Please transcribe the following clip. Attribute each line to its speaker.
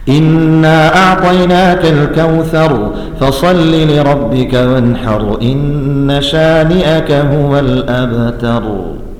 Speaker 1: إنا أعطيناك الكوثر فصل لربك وانحر إن شانئك هو الأبتر.